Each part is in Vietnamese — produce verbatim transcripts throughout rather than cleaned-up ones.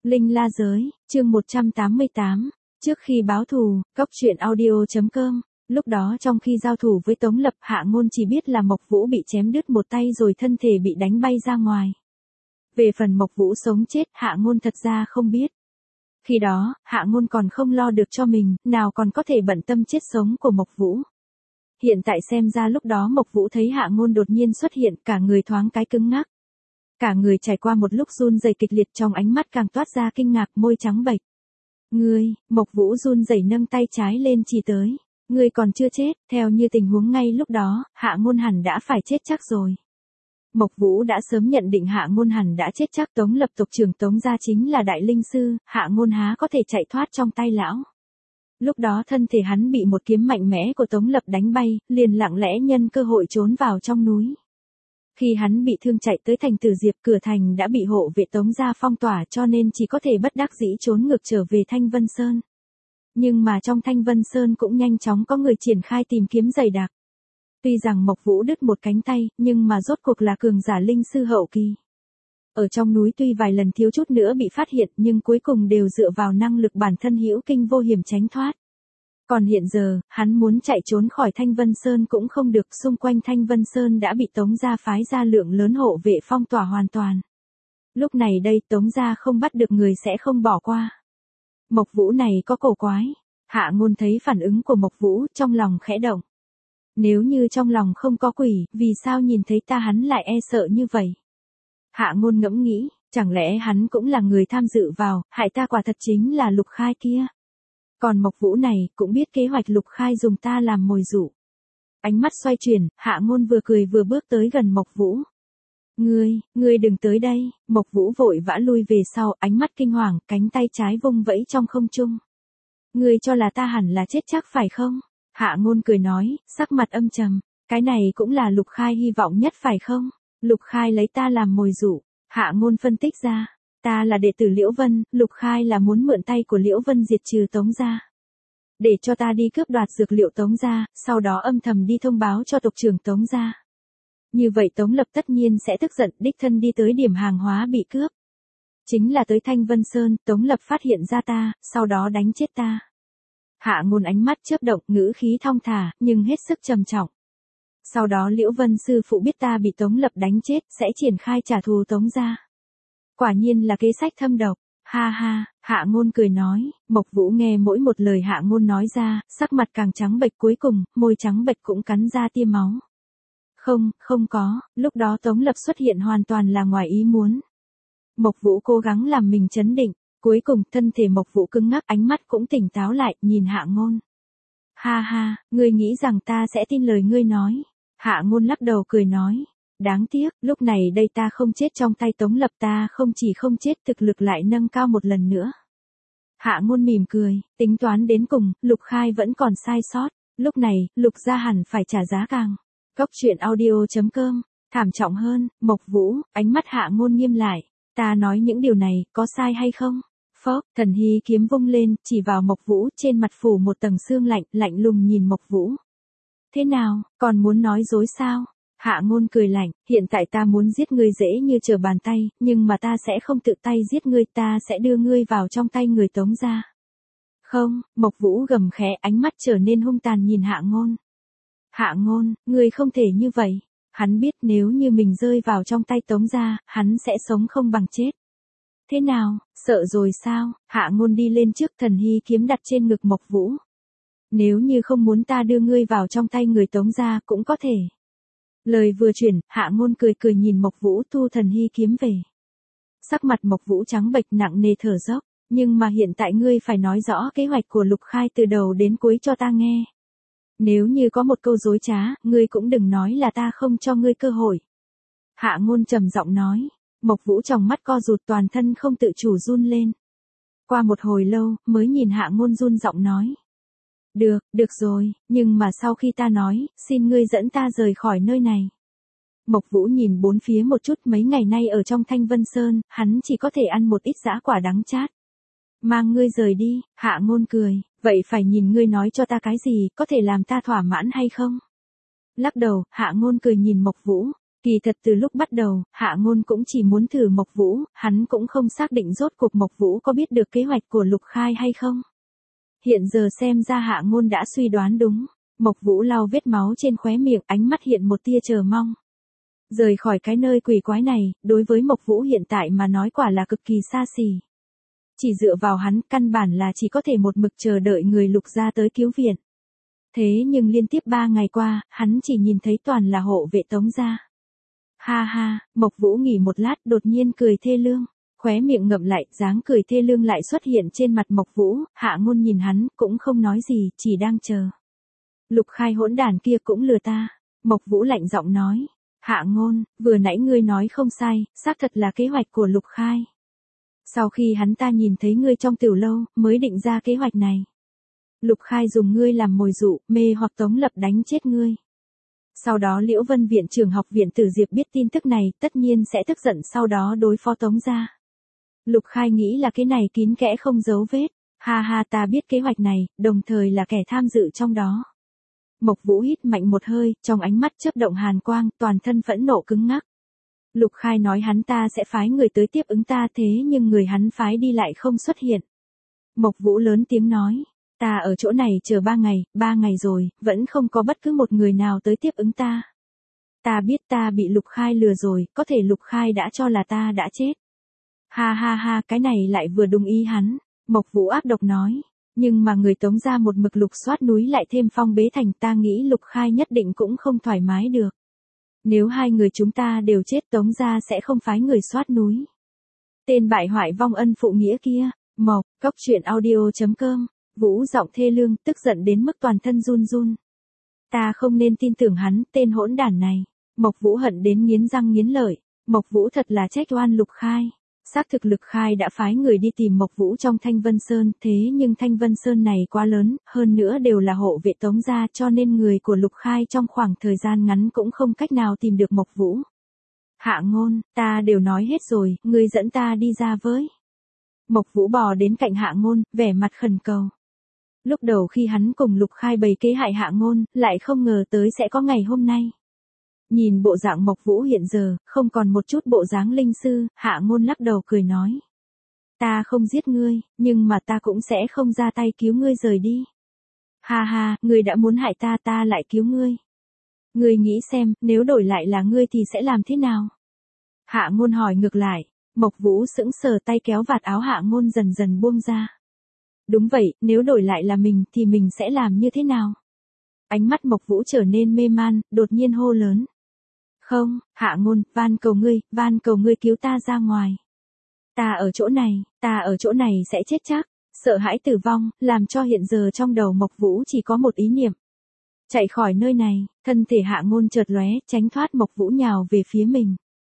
Linh La Giới, chương một trăm tám mươi tám, trước khi báo thù, cốc truyện audio chấm com. Lúc đó trong khi giao thủ với Tống Lập, Hạ Ngôn chỉ biết là Mộc Vũ bị chém đứt một tay rồi thân thể bị đánh bay ra ngoài. Về phần Mộc Vũ sống chết, Hạ Ngôn thật ra không biết. Khi đó, Hạ Ngôn còn không lo được cho mình, nào còn có thể bận tâm chết sống của Mộc Vũ. Hiện tại xem ra lúc đó Mộc Vũ thấy Hạ Ngôn đột nhiên xuất hiện, cả người thoáng cái cứng ngắc. Cả người trải qua một lúc run rẩy kịch liệt, trong ánh mắt càng toát ra kinh ngạc, môi trắng bệch. Ngươi, Mộc Vũ run rẩy nâng tay trái lên chỉ tới. Ngươi còn chưa chết, theo như tình huống ngay lúc đó, Hạ Ngôn hẳn đã phải chết chắc rồi. Mộc Vũ đã sớm nhận định Hạ Ngôn hẳn đã chết chắc. Tống Lập tộc trưởng Tống gia chính là đại linh sư, Hạ Ngôn há có thể chạy thoát trong tay lão. Lúc đó thân thể hắn bị một kiếm mạnh mẽ của Tống Lập đánh bay, liền lặng lẽ nhân cơ hội trốn vào trong núi. Khi hắn bị thương chạy tới thành Tử Diệp, cửa thành đã bị hộ vệ Tống gia phong tỏa, cho nên chỉ có thể bất đắc dĩ trốn ngược trở về Thanh Vân Sơn. Nhưng mà trong Thanh Vân Sơn cũng nhanh chóng có người triển khai tìm kiếm dày đặc. Tuy rằng Mộc Vũ đứt một cánh tay, nhưng mà rốt cuộc là cường giả linh sư hậu kỳ. Ở trong núi tuy vài lần thiếu chút nữa bị phát hiện, nhưng cuối cùng đều dựa vào năng lực bản thân hữu kinh vô hiểm tránh thoát. Còn hiện giờ, hắn muốn chạy trốn khỏi Thanh Vân Sơn cũng không được, xung quanh Thanh Vân Sơn đã bị Tống gia phái ra lượng lớn hộ vệ phong tỏa hoàn toàn. Lúc này đây Tống gia không bắt được người sẽ không bỏ qua. Mộc Vũ này có cổ quái. Hạ Ngôn thấy phản ứng của Mộc Vũ, trong lòng khẽ động. Nếu như trong lòng không có quỷ, vì sao nhìn thấy ta hắn lại e sợ như vậy? Hạ Ngôn ngẫm nghĩ, chẳng lẽ hắn cũng là người tham dự vào, hại ta quả thật chính là Lục Khai kia. Còn Mộc Vũ này, cũng biết kế hoạch Lục Khai dùng ta làm mồi dụ. Ánh mắt xoay chuyển, Hạ Ngôn vừa cười vừa bước tới gần Mộc Vũ. Ngươi, ngươi đừng tới đây. Mộc Vũ vội vã lui về sau, ánh mắt kinh hoàng, cánh tay trái vung vẫy trong không trung. Ngươi cho là ta hẳn là chết chắc phải không? Hạ Ngôn cười nói, sắc mặt âm trầm. Cái này cũng là Lục Khai hy vọng nhất phải không? Lục Khai lấy ta làm mồi dụ. Hạ Ngôn phân tích ra. Ta là đệ tử Liễu Vân, Lục Khai là muốn mượn tay của Liễu Vân diệt trừ Tống gia. Để cho ta đi cướp đoạt dược liệu Tống gia, sau đó âm thầm đi thông báo cho tộc trưởng Tống gia. Như vậy Tống Lập tất nhiên sẽ tức giận, đích thân đi tới điểm hàng hóa bị cướp. Chính là tới Thanh Vân Sơn, Tống Lập phát hiện ra ta, sau đó đánh chết ta. Hạ Ngôn ánh mắt chớp động, ngữ khí thong thả, nhưng hết sức trầm trọng. Sau đó Liễu Vân sư phụ biết ta bị Tống Lập đánh chết, sẽ triển khai trả thù Tống gia. Quả nhiên là kế sách thâm độc. Ha ha, Hạ Ngôn cười nói. Mộc Vũ nghe mỗi một lời Hạ Ngôn nói ra, sắc mặt càng trắng bệch, cuối cùng, môi trắng bệch cũng cắn ra tia máu. Không, không có, lúc đó Tống Lập xuất hiện hoàn toàn là ngoài ý muốn. Mộc Vũ cố gắng làm mình trấn định, cuối cùng thân thể Mộc Vũ cứng ngắc, ánh mắt cũng tỉnh táo lại, nhìn Hạ Ngôn. Ha ha, ngươi nghĩ rằng ta sẽ tin lời ngươi nói. Hạ Ngôn lắc đầu cười nói. Đáng tiếc, lúc này đây ta không chết trong tay Tống Lập, ta không chỉ không chết, thực lực lại nâng cao một lần nữa. Hạ Ngôn mỉm cười, tính toán đến cùng, Lục Khai vẫn còn sai sót. Lúc này, Lục gia hẳn phải trả giá càng. Cốc truyện audio chấm com, thảm trọng hơn. Mộc Vũ, ánh mắt Hạ Ngôn nghiêm lại. Ta nói những điều này, có sai hay không? Phốc, thần hy kiếm vung lên, chỉ vào Mộc Vũ, trên mặt phủ một tầng sương lạnh, lạnh lùng nhìn Mộc Vũ. Thế nào, còn muốn nói dối sao? Hạ Ngôn cười lạnh, hiện tại ta muốn giết ngươi dễ như trở bàn tay, nhưng mà ta sẽ không tự tay giết ngươi, ta sẽ đưa ngươi vào trong tay người Tống gia. Không, Mộc Vũ gầm khẽ, ánh mắt trở nên hung tàn nhìn Hạ Ngôn. Hạ Ngôn, ngươi không thể như vậy. Hắn biết nếu như mình rơi vào trong tay Tống gia, hắn sẽ sống không bằng chết. Thế nào, sợ rồi sao? Hạ Ngôn đi lên trước, thần hy kiếm đặt trên ngực Mộc Vũ. Nếu như không muốn ta đưa ngươi vào trong tay người Tống gia, cũng có thể. Lời vừa chuyển, Hạ Ngôn cười cười nhìn Mộc Vũ, thu thần hy kiếm về. Sắc mặt Mộc Vũ trắng bệch, nặng nề thở dốc. Nhưng mà hiện tại ngươi phải nói rõ kế hoạch của Lục Khai từ đầu đến cuối cho ta nghe. Nếu như có một câu dối trá, ngươi cũng đừng nói là ta không cho ngươi cơ hội. Hạ Ngôn trầm giọng nói. Mộc Vũ trong mắt co rụt, toàn thân không tự chủ run lên. Qua một hồi lâu, mới nhìn Hạ Ngôn run giọng nói. Được, được rồi, nhưng mà sau khi ta nói, xin ngươi dẫn ta rời khỏi nơi này. Mộc Vũ nhìn bốn phía một chút, mấy ngày nay ở trong Thanh Vân Sơn, hắn chỉ có thể ăn một ít dã quả đắng chát. Mang ngươi rời đi. Hạ Ngôn cười, vậy phải nhìn ngươi nói cho ta cái gì, có thể làm ta thỏa mãn hay không? Lắc đầu, Hạ Ngôn cười nhìn Mộc Vũ. Kỳ thật từ lúc bắt đầu, Hạ Ngôn cũng chỉ muốn thử Mộc Vũ, hắn cũng không xác định rốt cuộc Mộc Vũ có biết được kế hoạch của Lục Khai hay không. Hiện giờ xem ra Hạ Ngôn đã suy đoán đúng. Mộc Vũ lau vết máu trên khóe miệng, ánh mắt hiện một tia chờ mong. Rời khỏi cái nơi quỷ quái này, đối với Mộc Vũ hiện tại mà nói quả là cực kỳ xa xỉ. Chỉ dựa vào hắn, căn bản là chỉ có thể một mực chờ đợi người Lục gia tới cứu viện. Thế nhưng liên tiếp ba ngày qua, hắn chỉ nhìn thấy toàn là hộ vệ Tống gia. Ha ha, Mộc Vũ nghỉ một lát, đột nhiên cười thê lương. Khóe miệng ngậm lại, dáng cười thê lương lại xuất hiện trên mặt Mộc Vũ, Hạ Ngôn nhìn hắn, cũng không nói gì, chỉ đang chờ. Lục Khai hỗn đản kia cũng lừa ta. Mộc Vũ lạnh giọng nói. Hạ Ngôn, vừa nãy ngươi nói không sai, xác thật là kế hoạch của Lục Khai. Sau khi hắn ta nhìn thấy ngươi trong tiểu lâu, mới định ra kế hoạch này. Lục Khai dùng ngươi làm mồi dụ, mê hoặc Tống Lập đánh chết ngươi. Sau đó Liễu Vân viện trưởng học viện Tử Diệp biết tin tức này, tất nhiên sẽ tức giận sau đó đối phó Tống gia. Lục Khai nghĩ là cái này kín kẽ không giấu vết. Ha ha, ta biết kế hoạch này, đồng thời là kẻ tham dự trong đó. Mộc Vũ hít mạnh một hơi, trong ánh mắt chớp động hàn quang, toàn thân phẫn nộ cứng ngắc. Lục Khai nói hắn ta sẽ phái người tới tiếp ứng ta, thế nhưng người hắn phái đi lại không xuất hiện. Mộc Vũ lớn tiếng nói, ta ở chỗ này chờ ba ngày, ba ngày rồi, vẫn không có bất cứ một người nào tới tiếp ứng ta. Ta biết ta bị Lục Khai lừa rồi, có thể Lục Khai đã cho là ta đã chết. Ha ha ha, cái này lại vừa đúng ý hắn. Mộc Vũ ác độc nói, nhưng mà người Tống gia một mực lục soát núi lại thêm phong bế thành, ta nghĩ Lục Khai nhất định cũng không thoải mái được. Nếu hai người chúng ta đều chết, Tống gia sẽ không phái người soát núi. Tên bại hoại vong ân phụ nghĩa kia. Mộc, Cốc Truyện Audio chấm com. Vũ giọng thê lương, tức giận đến mức toàn thân run run. Ta không nên tin tưởng hắn, tên hỗn đản này. Mộc Vũ hận đến nghiến răng nghiến lợi. Mộc Vũ thật là trách oan Lục Khai. Xác thực Lục Khai đã phái người đi tìm Mộc Vũ trong Thanh Vân Sơn, thế nhưng Thanh Vân Sơn này quá lớn, hơn nữa đều là hộ vệ Tống gia, cho nên người của Lục Khai trong khoảng thời gian ngắn cũng không cách nào tìm được Mộc Vũ. Hạ Ngôn, ta đều nói hết rồi, ngươi dẫn ta đi ra với. Mộc Vũ bò đến cạnh Hạ Ngôn, vẻ mặt khẩn cầu. Lúc đầu khi hắn cùng Lục Khai bày kế hại Hạ Ngôn, lại không ngờ tới sẽ có ngày hôm nay. Nhìn bộ dạng Mộc Vũ hiện giờ, không còn một chút bộ dáng linh sư, Hạ Ngôn lắc đầu cười nói. Ta không giết ngươi, nhưng mà ta cũng sẽ không ra tay cứu ngươi rời đi. Ha ha, ngươi đã muốn hại ta, ta lại cứu ngươi. Ngươi nghĩ xem, nếu đổi lại là ngươi thì sẽ làm thế nào? Hạ Ngôn hỏi ngược lại. Mộc Vũ sững sờ, tay kéo vạt áo Hạ Ngôn dần dần buông ra. Đúng vậy, nếu đổi lại là mình thì mình sẽ làm như thế nào? Ánh mắt Mộc Vũ trở nên mê man, đột nhiên hô lớn. Không, Hạ Ngôn, van cầu ngươi, van cầu ngươi cứu ta ra ngoài. Ta ở chỗ này, ta ở chỗ này sẽ chết chắc. Sợ hãi tử vong, làm cho hiện giờ trong đầu Mộc Vũ chỉ có một ý niệm. Chạy khỏi nơi này, thân thể Hạ Ngôn chợt lóe, tránh thoát Mộc Vũ nhào về phía mình.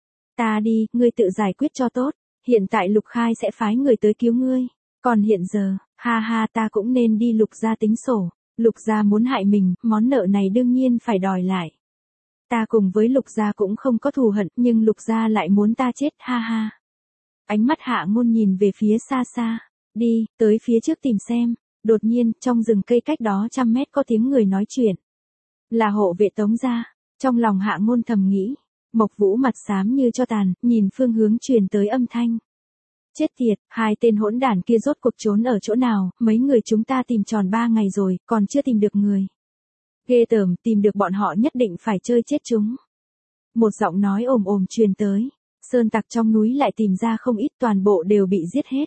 Ta đi, ngươi tự giải quyết cho tốt. Hiện tại Lục Khai sẽ phái người tới cứu ngươi. Còn hiện giờ, ha ha, ta cũng nên đi Lục gia tính sổ. Lục gia muốn hại mình, món nợ này đương nhiên phải đòi lại. Ta cùng với Lục gia cũng không có thù hận, nhưng Lục gia lại muốn ta chết, ha ha. Ánh mắt Hạ Ngôn nhìn về phía xa xa. Đi, tới phía trước tìm xem. Đột nhiên, trong rừng cây cách đó trăm mét có tiếng người nói chuyện. Là hộ vệ Tống gia. Trong lòng Hạ Ngôn thầm nghĩ. Mộc Vũ mặt xám như cho tàn, nhìn phương hướng truyền tới âm thanh. Chết tiệt, hai tên hỗn đản kia rốt cuộc trốn ở chỗ nào, mấy người chúng ta tìm tròn ba ngày rồi, còn chưa tìm được người. Ghê tởm, tìm được bọn họ nhất định phải chơi chết chúng. Một giọng nói ồm ồm truyền tới, sơn tặc trong núi lại tìm ra không ít, toàn bộ đều bị giết hết.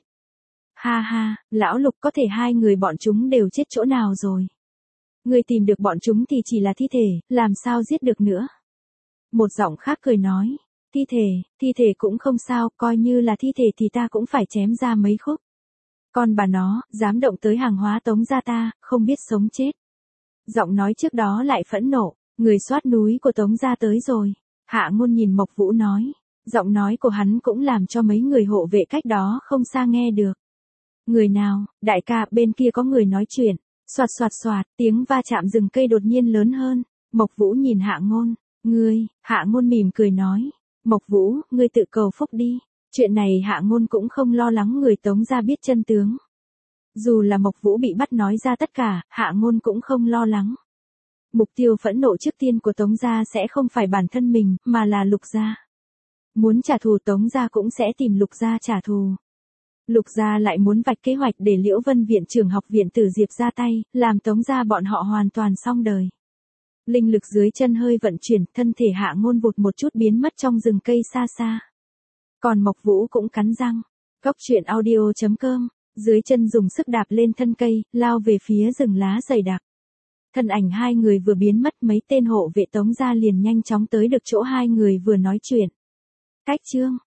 Ha ha, lão Lục, có thể hai người bọn chúng đều chết chỗ nào rồi. Người tìm được bọn chúng thì chỉ là thi thể, làm sao giết được nữa. Một giọng khác cười nói, thi thể, thi thể cũng không sao, coi như là thi thể thì ta cũng phải chém ra mấy khúc. Con bà nó, dám động tới hàng hóa Tống gia ta, không biết sống chết. Giọng nói trước đó lại phẫn nộ, người soát núi của Tống gia tới rồi. Hạ Ngôn nhìn Mộc Vũ nói, giọng nói của hắn cũng làm cho mấy người hộ vệ cách đó không xa nghe được. Người nào, đại ca, bên kia có người nói chuyện. Soạt soạt soạt, tiếng va chạm rừng cây đột nhiên lớn hơn. Mộc Vũ nhìn Hạ Ngôn. Ngươi, Hạ Ngôn mỉm cười nói. Mộc Vũ, ngươi tự cầu phúc đi. Chuyện này Hạ Ngôn cũng không lo lắng người Tống gia biết chân tướng. Dù là Mộc Vũ bị bắt nói ra tất cả, Hạ Ngôn cũng không lo lắng. Mục tiêu phẫn nộ trước tiên của Tống gia sẽ không phải bản thân mình, mà là Lục gia. Muốn trả thù Tống gia cũng sẽ tìm Lục gia trả thù. Lục gia lại muốn vạch kế hoạch để Liễu Vân viện trưởng học viện Tử Diệp ra tay, làm Tống gia bọn họ hoàn toàn xong đời. Linh lực dưới chân hơi vận chuyển, thân thể Hạ Ngôn vụt một chút biến mất trong rừng cây xa xa. Còn Mộc Vũ cũng cắn răng. Cốc truyện audio chấm com, dưới chân dùng sức đạp lên thân cây, lao về phía rừng lá dày đặc. Thân ảnh hai người vừa biến mất, mấy tên hộ vệ Tống gia liền nhanh chóng tới được chỗ hai người vừa nói chuyện. Cách chương